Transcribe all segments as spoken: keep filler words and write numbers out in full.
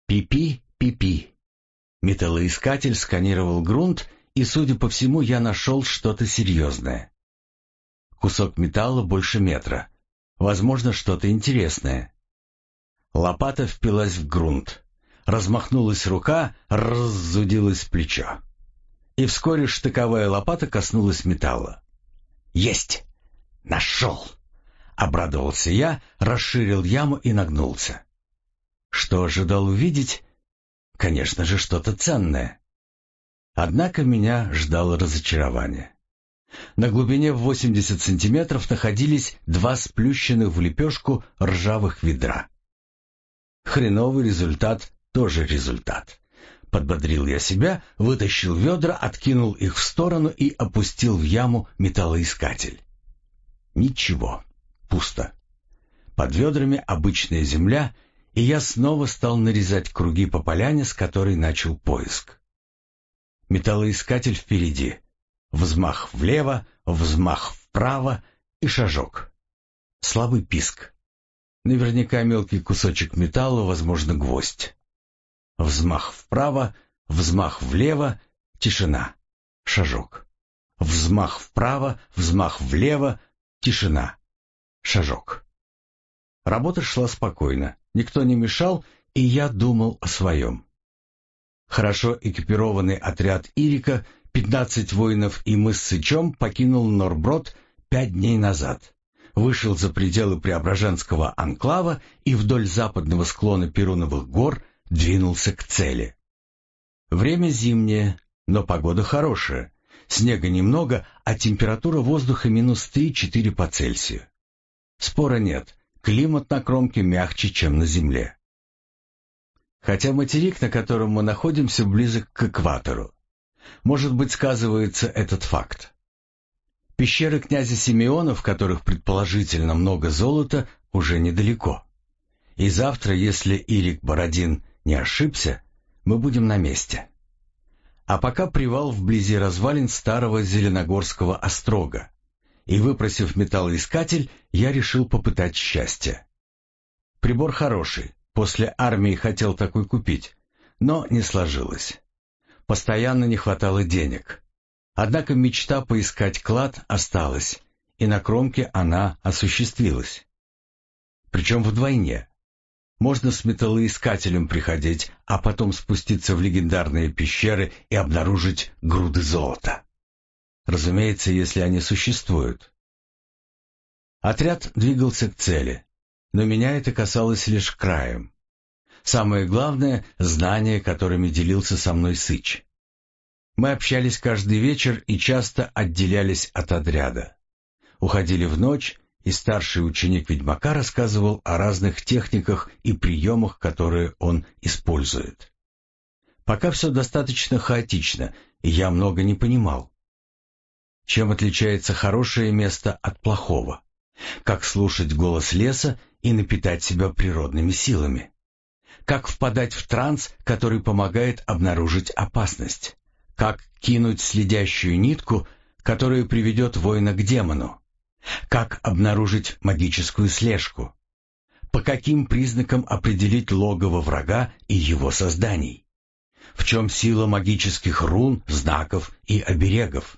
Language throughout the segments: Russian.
Пипи, пипи. Металлоискатель сканировал грунт, и, судя по всему, я нашел что-то серьезное. Кусок металла больше метра. Возможно, что-то интересное. Лопата впилась в грунт. Размахнулась рука, раззудилось плечо. И вскоре штыковая лопата коснулась металла. «Есть! Нашел!» — обрадовался я, расширил яму и нагнулся. Что ожидал увидеть? Конечно же, что-то ценное. Однако меня ждало разочарование. На глубине в восемьдесят сантиметров находились два сплющенных в лепешку ржавых ведра. Хреновый результат тоже результат. Подбодрил я себя, вытащил ведра, откинул их в сторону и опустил в яму металлоискатель. Ничего, пусто. Под ведрами обычная земля, и я снова стал нарезать круги по поляне, с которой начал поиск. Металлоискатель впереди. Взмах влево, взмах вправо и шажок. Слабый писк. Наверняка мелкий кусочек металла, возможно, гвоздь. Взмах вправо, взмах влево, тишина. Шажок. Взмах вправо, взмах влево, тишина. Шажок. Работа шла спокойно, никто не мешал, и я думал о своем. Хорошо экипированный отряд Ирика, пятнадцать воинов и мы с Сычом покинул Норброд пять дней назад, вышел за пределы Преображенского анклава и вдоль западного склона Перуновых гор двинулся к цели. Время зимнее, но погода хорошая, снега немного, а температура воздуха минус три-четыре по Цельсию. Спора нет, климат на кромке мягче, чем на земле. Хотя материк, на котором мы находимся, близок к экватору. Может быть, сказывается этот факт. Пещеры князя Симеона, в которых предположительно много золота, уже недалеко. И завтра, если Ирик Бородин не ошибся, мы будем на месте. А пока привал вблизи развалин старого Зеленогорского острога. И, выпросив металлоискатель, я решил попытать счастье. Прибор хороший. После армии хотел такой купить, но не сложилось. Постоянно не хватало денег. Однако мечта поискать клад осталась, и на кромке она осуществилась. Причем вдвойне. Можно с металлоискателем приходить, а потом спуститься в легендарные пещеры и обнаружить груды золота. Разумеется, если они существуют. Отряд двигался к цели. Но меня это касалось лишь краем. Самое главное — знания, которыми делился со мной Сыч. Мы общались каждый вечер и часто отделялись от отряда. Уходили в ночь, и старший ученик ведьмака рассказывал о разных техниках и приемах, которые он использует. Пока все достаточно хаотично, и я много не понимал. Чем отличается хорошее место от плохого? Как слушать голос леса и напитать себя природными силами? Как впадать в транс, который помогает обнаружить опасность? Как кинуть следящую нитку, которая приведет воина к демону? Как обнаружить магическую слежку? По каким признакам определить логово врага и его созданий? В чем сила магических рун, знаков и оберегов?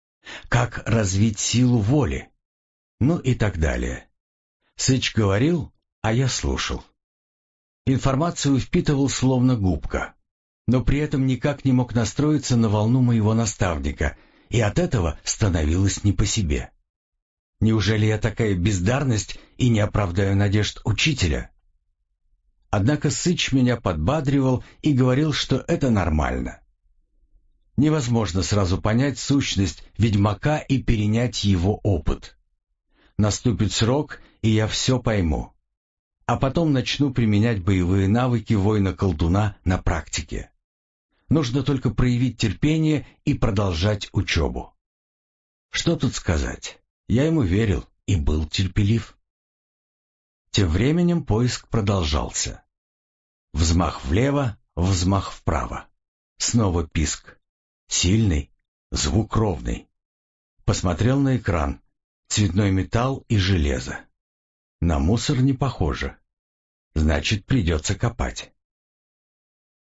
Как развить силу воли? Ну и так далее. Сыч говорил, а я слушал. Информацию впитывал словно губка, но при этом никак не мог настроиться на волну моего наставника, и от этого становилось не по себе. Неужели я такая бездарность и не оправдаю надежд учителя? Однако Сыч меня подбадривал и говорил, что это нормально. Невозможно сразу понять сущность ведьмака и перенять его опыт. Наступит срок, и я все пойму. А потом начну применять боевые навыки воина-колдуна на практике. Нужно только проявить терпение и продолжать учебу. Что тут сказать? Я ему верил и был терпелив. Тем временем поиск продолжался. Взмах влево, взмах вправо. Снова писк. Сильный, звук ровный. Посмотрел на экран. Цветной металл и железо. На мусор не похоже. Значит, придется копать.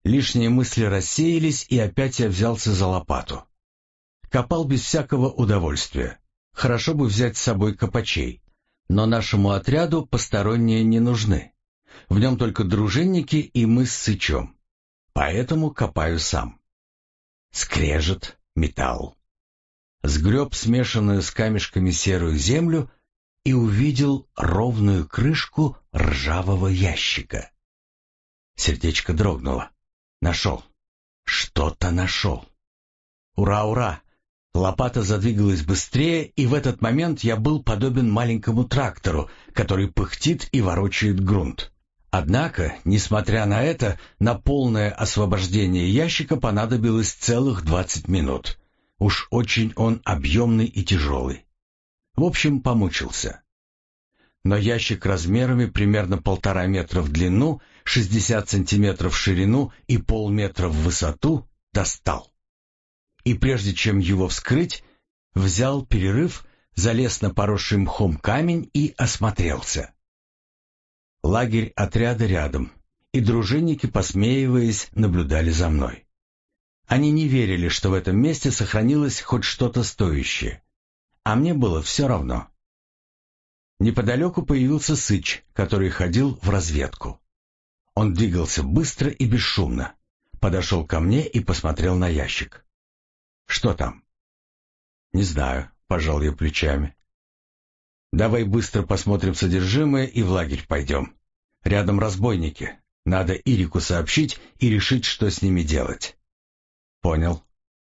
Лишние мысли рассеялись, и опять я взялся за лопату. Копал без всякого удовольствия. Хорошо бы взять с собой копачей. Но нашему отряду посторонние не нужны. В нем только дружинники и мы с Сычом. Поэтому копаю сам. Скрежет, металл. Сгреб смешанную с камешками серую землю и увидел ровную крышку ржавого ящика. Сердечко дрогнуло. Нашел. Что-то нашел. Ура, ура! Лопата задвигалась быстрее, и в этот момент я был подобен маленькому трактору, который пыхтит и ворочает грунт. Однако, несмотря на это, на полное освобождение ящика понадобилось целых двадцать минут. Уж очень он объемный и тяжелый. В общем, помучился. Но ящик размерами примерно полтора метра в длину, шестьдесят сантиметров в ширину и полметра в высоту достал. И прежде чем его вскрыть, взял перерыв, залез на поросший мхом камень и осмотрелся. Лагерь отряда рядом, и дружинники, посмеиваясь, наблюдали за мной. Они не верили, что в этом месте сохранилось хоть что-то стоящее, а мне было все равно. Неподалеку появился Сыч, который ходил в разведку. Он двигался быстро и бесшумно, подошел ко мне и посмотрел на ящик. «Что там?» «Не знаю», — пожал я плечами. «Давай быстро посмотрим содержимое и в лагерь пойдем. Рядом разбойники. Надо Ирику сообщить и решить, что с ними делать». «Понял».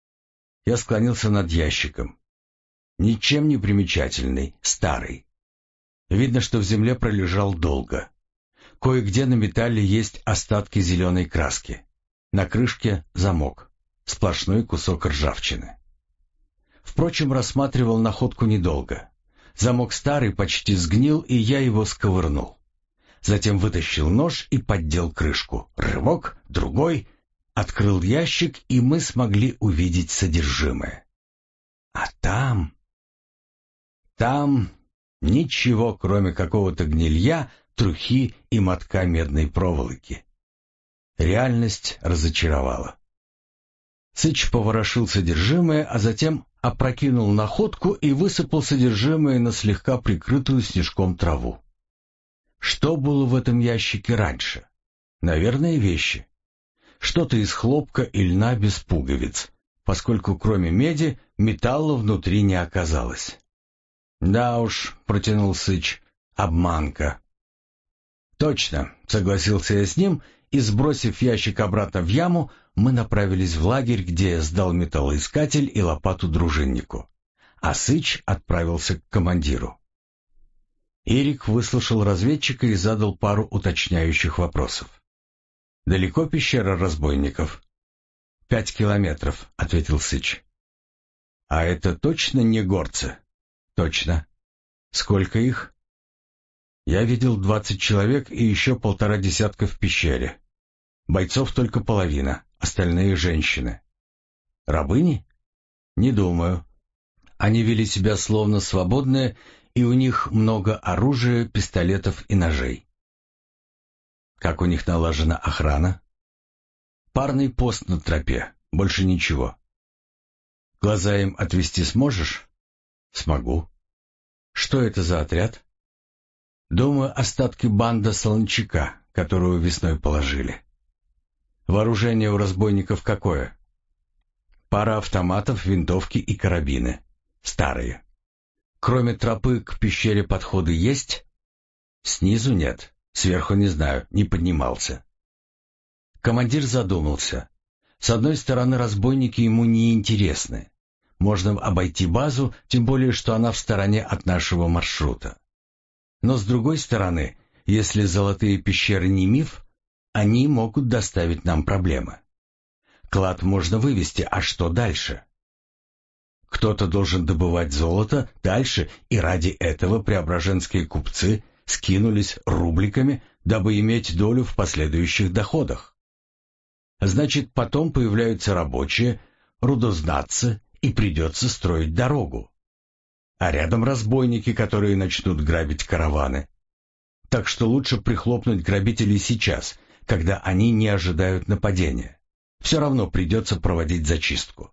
Я склонился над ящиком. Ничем не примечательный, старый. Видно, что в земле пролежал долго. Кое-где на металле есть остатки зеленой краски. На крышке замок. Сплошной кусок ржавчины. Впрочем, рассматривал находку недолго. Замок старый, почти сгнил, и я его сковырнул. Затем вытащил нож и поддел крышку. Рывок, другой. Открыл ящик, и мы смогли увидеть содержимое. А там... Там ничего, кроме какого-то гнилья, трухи и мотка медной проволоки. Реальность разочаровала. Сыч поворошил содержимое, а затем опрокинул находку и высыпал содержимое на слегка прикрытую снежком траву. Что было в этом ящике раньше? Наверное, вещи. Что-то из хлопка и льна без пуговиц, поскольку кроме меди металла внутри не оказалось. «Да уж», — протянул Сыч, — «обманка». «Точно», — согласился я с ним, и, сбросив ящик обратно в яму, мы направились в лагерь, где я сдал металлоискатель и лопату дружиннику, а Сыч отправился к командиру. Ирик выслушал разведчика и задал пару уточняющих вопросов. «Далеко пещера разбойников?» «Пять километров», — ответил Сыч. «А это точно не горцы?» «Точно. Сколько их?» «Я видел двадцать человек и еще полтора десятка в пещере. Бойцов только половина, остальные женщины». «Рабыни?» «Не думаю. Они вели себя словно свободные, и у них много оружия, пистолетов и ножей». «Как у них налажена охрана?» «Парный пост на тропе, больше ничего». «Глаза им отвести сможешь?» «Смогу». «Что это за отряд?» «Думаю, остатки банда Солончака, которую весной положили». «Вооружение у разбойников какое?» «Пара автоматов, винтовки и карабины. Старые». «Кроме тропы к пещере подходы есть?» «Снизу нет, сверху не знаю, не поднимался». Командир задумался. С одной стороны, разбойники ему не интересны. Можно обойти базу, тем более, что она в стороне от нашего маршрута. Но с другой стороны, если золотые пещеры не миф, они могут доставить нам проблемы. Клад можно вывести, а что дальше? Кто-то должен добывать золото дальше, и ради этого преображенские купцы скинулись рубликами, дабы иметь долю в последующих доходах. Значит, потом появляются рабочие, рудознатцы, и придется строить дорогу. А рядом разбойники, которые начнут грабить караваны. Так что лучше прихлопнуть грабителей сейчас, когда они не ожидают нападения. Все равно придется проводить зачистку.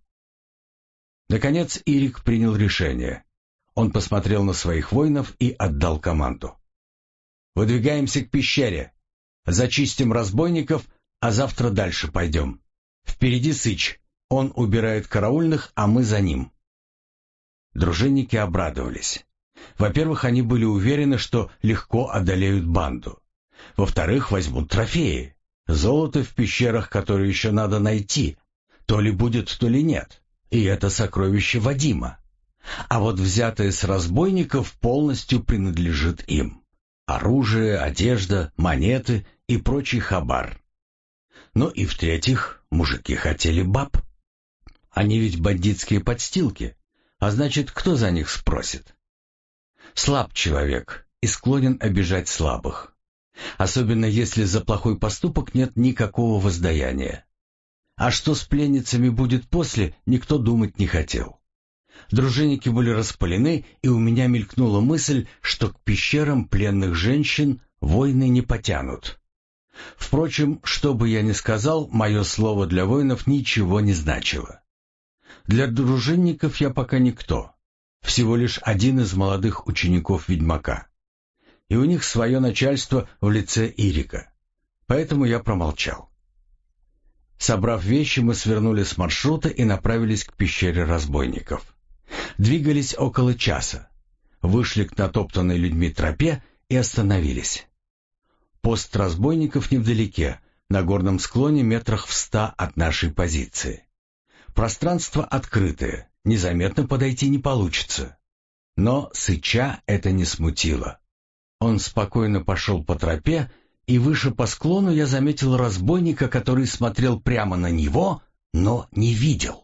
Наконец Ирик принял решение. Он посмотрел на своих воинов и отдал команду. «Выдвигаемся к пещере. Зачистим разбойников, а завтра дальше пойдем. Впереди Сыч. Он убирает караульных, а мы за ним». Дружинники обрадовались. Во-первых, они были уверены, что легко одолеют банду. Во-вторых, возьмут трофеи. Золото в пещерах, которое еще надо найти. То ли будет, то ли нет. И это сокровище Вадима. А вот взятое с разбойников полностью принадлежит им. Оружие, одежда, монеты и прочий хабар. Ну и в-третьих, мужики хотели баб. Они ведь бандитские подстилки, а значит, кто за них спросит? Слаб человек и склонен обижать слабых. Особенно если за плохой поступок нет никакого воздаяния. А что с пленницами будет после, никто думать не хотел. Дружинники были распалены, и у меня мелькнула мысль, что к пещерам пленных женщин воины не потянут. Впрочем, что бы я ни сказал, мое слово для воинов ничего не значило. Для дружинников я пока никто, всего лишь один из молодых учеников ведьмака. И у них свое начальство в лице Ирика. Поэтому я промолчал. Собрав вещи, мы свернули с маршрута и направились к пещере разбойников. Двигались около часа. Вышли к натоптанной людьми тропе и остановились. Пост разбойников невдалеке, на горном склоне метрах в ста от нашей позиции. Пространство открытое, незаметно подойти не получится. Но Сыча это не смутило. Он спокойно пошел по тропе, и выше по склону я заметил разбойника, который смотрел прямо на него, но не видел.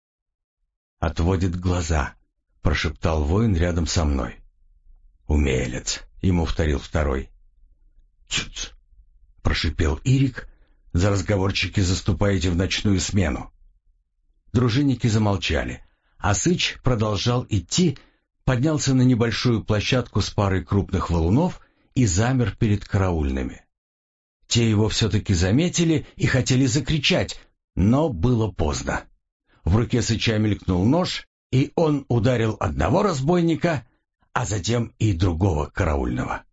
«Отводит глаза», — прошептал воин рядом со мной. «Умелец», — ему вторил второй. «Тьф-тьф», — прошипел Ирик, — «за разговорчики заступаете в ночную смену». Дружинники замолчали, а Сыч продолжал идти, поднялся на небольшую площадку с парой крупных валунов и замер перед караульными. Те его все-таки заметили и хотели закричать, но было поздно. В руке Сыча мелькнул нож, и он ударил одного разбойника, а затем и другого караульного.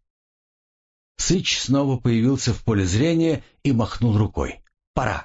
Сыч снова появился в поле зрения и махнул рукой. «Пора!»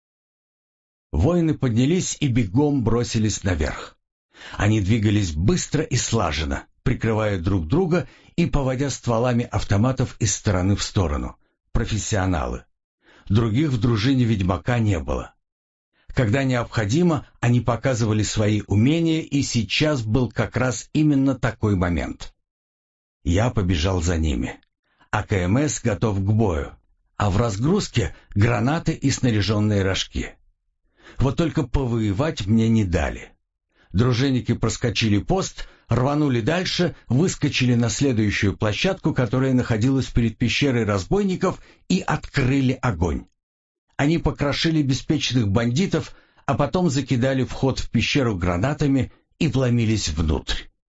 Воины поднялись и бегом бросились наверх. Они двигались быстро и слаженно, прикрывая друг друга и поводя стволами автоматов из стороны в сторону. Профессионалы. Других в дружине ведьмака не было. Когда необходимо, они показывали свои умения, и сейчас был как раз именно такой момент. Я побежал за ними. АКМС готов к бою, а в разгрузке гранаты и снаряженные рожки. Вот только повоевать мне не дали. Дружинники проскочили пост, рванули дальше, выскочили на следующую площадку, которая находилась перед пещерой разбойников, и открыли огонь. Они покрошили беспечных бандитов, а потом закидали вход в пещеру гранатами и вломились внутрь.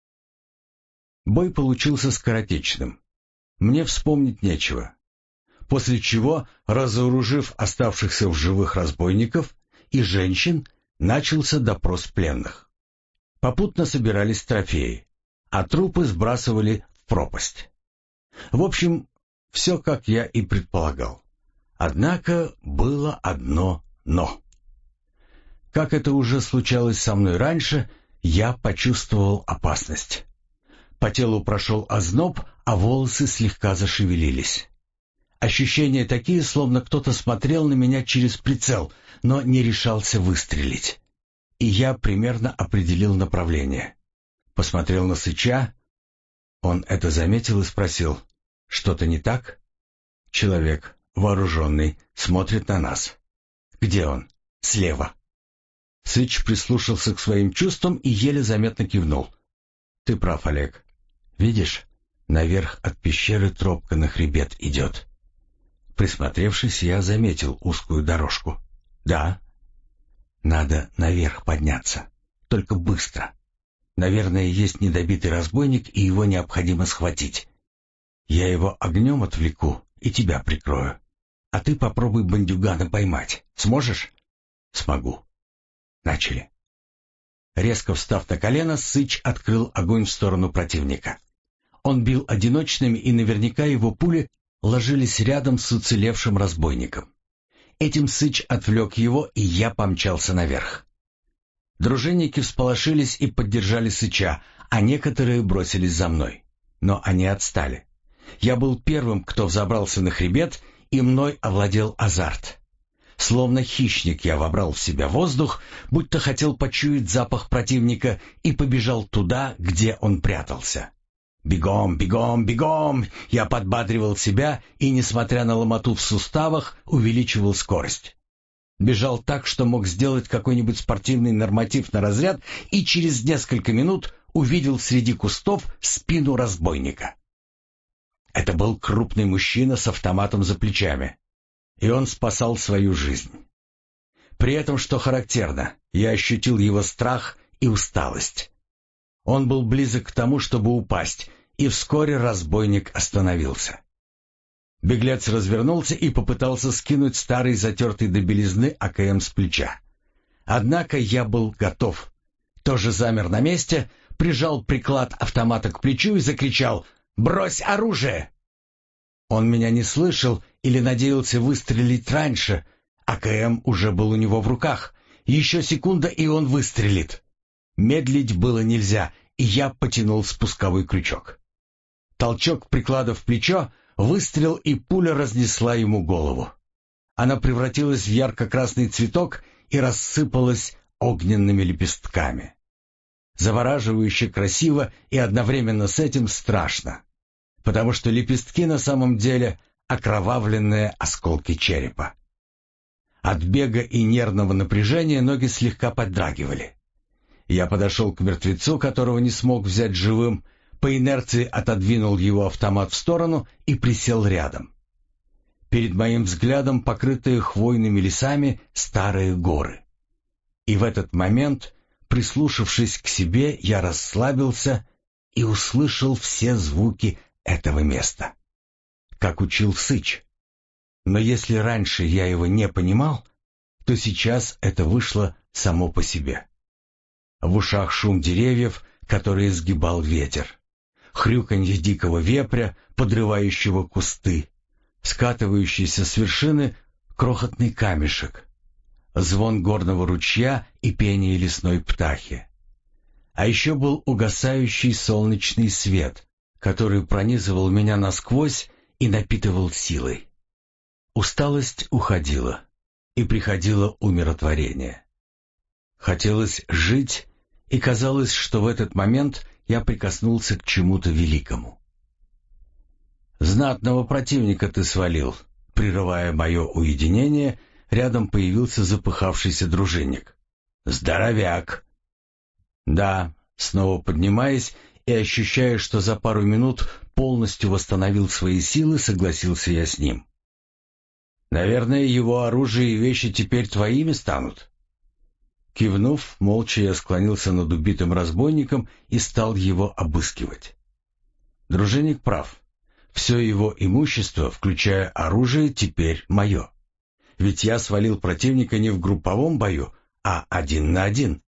Бой получился скоротечным. Мне вспомнить нечего. После чего, разоружив оставшихся в живых разбойников и женщин, начался допрос пленных. Попутно собирались трофеи, а трупы сбрасывали в пропасть. В общем, все как я и предполагал. Однако было одно «но». Как это уже случалось со мной раньше, я почувствовал опасность. По телу прошел озноб, а волосы слегка зашевелились. Ощущения такие, словно кто-то смотрел на меня через прицел, но не решался выстрелить. И я примерно определил направление. Посмотрел на Сыча. Он это заметил и спросил: «Что-то не так?» Человек, вооруженный, смотрит на нас. «Где он?» «Слева». Сыч прислушался к своим чувствам и еле заметно кивнул. «Ты прав, Олег. Видишь, наверх от пещеры тропка на хребет идет». Присмотревшись, я заметил узкую дорожку. «Да». «Надо наверх подняться. Только быстро. Наверное, есть недобитый разбойник, и его необходимо схватить. Я его огнем отвлеку и тебя прикрою. А ты попробуй бандюгана поймать. Сможешь? Смогу. Начали. Резко встав на колено, Сыч открыл огонь в сторону противника. Он бил одиночными, и наверняка его пули ложились рядом с уцелевшим разбойником. Этим Сыч отвлек его, и я помчался наверх. Дружинники всполошились и поддержали Сыча, а некоторые бросились за мной. Но они отстали. Я был первым, кто взобрался на хребет, и мной овладел азарт. Словно хищник я вобрал в себя воздух, будто хотел почуять запах противника, и побежал туда, где он прятался. «Бегом, бегом, бегом!» Я подбадривал себя и, несмотря на ломоту в суставах, увеличивал скорость. Бежал так, что мог сделать какой-нибудь спортивный норматив на разряд, и через несколько минут увидел среди кустов спину разбойника. Это был крупный мужчина с автоматом за плечами, и он спасал свою жизнь. При этом, что характерно, я ощутил его страх и усталость. Он был близок к тому, чтобы упасть, и вскоре разбойник остановился. Беглец развернулся и попытался скинуть старый затертый до белизны А К М с плеча. Однако я был готов. Тоже замер на месте, прижал приклад автомата к плечу и закричал: «Брось оружие!» Он меня не слышал или надеялся выстрелить раньше. А К М уже был у него в руках. Еще секунда, и он выстрелит. Медлить было нельзя, и я потянул спусковой крючок. Толчок приклада в плечо, выстрел, и пуля разнесла ему голову. Она превратилась в ярко-красный цветок и рассыпалась огненными лепестками. Завораживающе красиво и одновременно с этим страшно, потому что лепестки на самом деле окровавленные осколки черепа. От бега и нервного напряжения ноги слегка подрагивали. Я подошел к мертвецу, которого не смог взять живым, по инерции отодвинул его автомат в сторону и присел рядом. Перед моим взглядом покрытые хвойными лесами старые горы. И в этот момент, прислушавшись к себе, я расслабился и услышал все звуки этого места, как учил Сыч. Но если раньше я его не понимал, то сейчас это вышло само по себе. В ушах шум деревьев, которые сгибал ветер, хрюканье дикого вепря, подрывающего кусты, скатывающийся с вершины крохотный камешек, звон горного ручья и пение лесной птахи. А еще был угасающий солнечный свет, который пронизывал меня насквозь и напитывал силой. Усталость уходила, и приходило умиротворение. Хотелось жить, и казалось, что в этот момент я прикоснулся к чему-то великому. «Знатного противника ты свалил», — прерывая мое уединение, рядом появился запыхавшийся дружинник. «Здоровяк!» «Да», — снова поднимаясь и ощущая, что за пару минут полностью восстановил свои силы, согласился я с ним. «Наверное, его оружие и вещи теперь твоими станут?» Кивнув, молча я склонился над убитым разбойником и стал его обыскивать. Дружинник прав. Все его имущество, включая оружие, теперь мое. Ведь я свалил противника не в групповом бою, а один на один.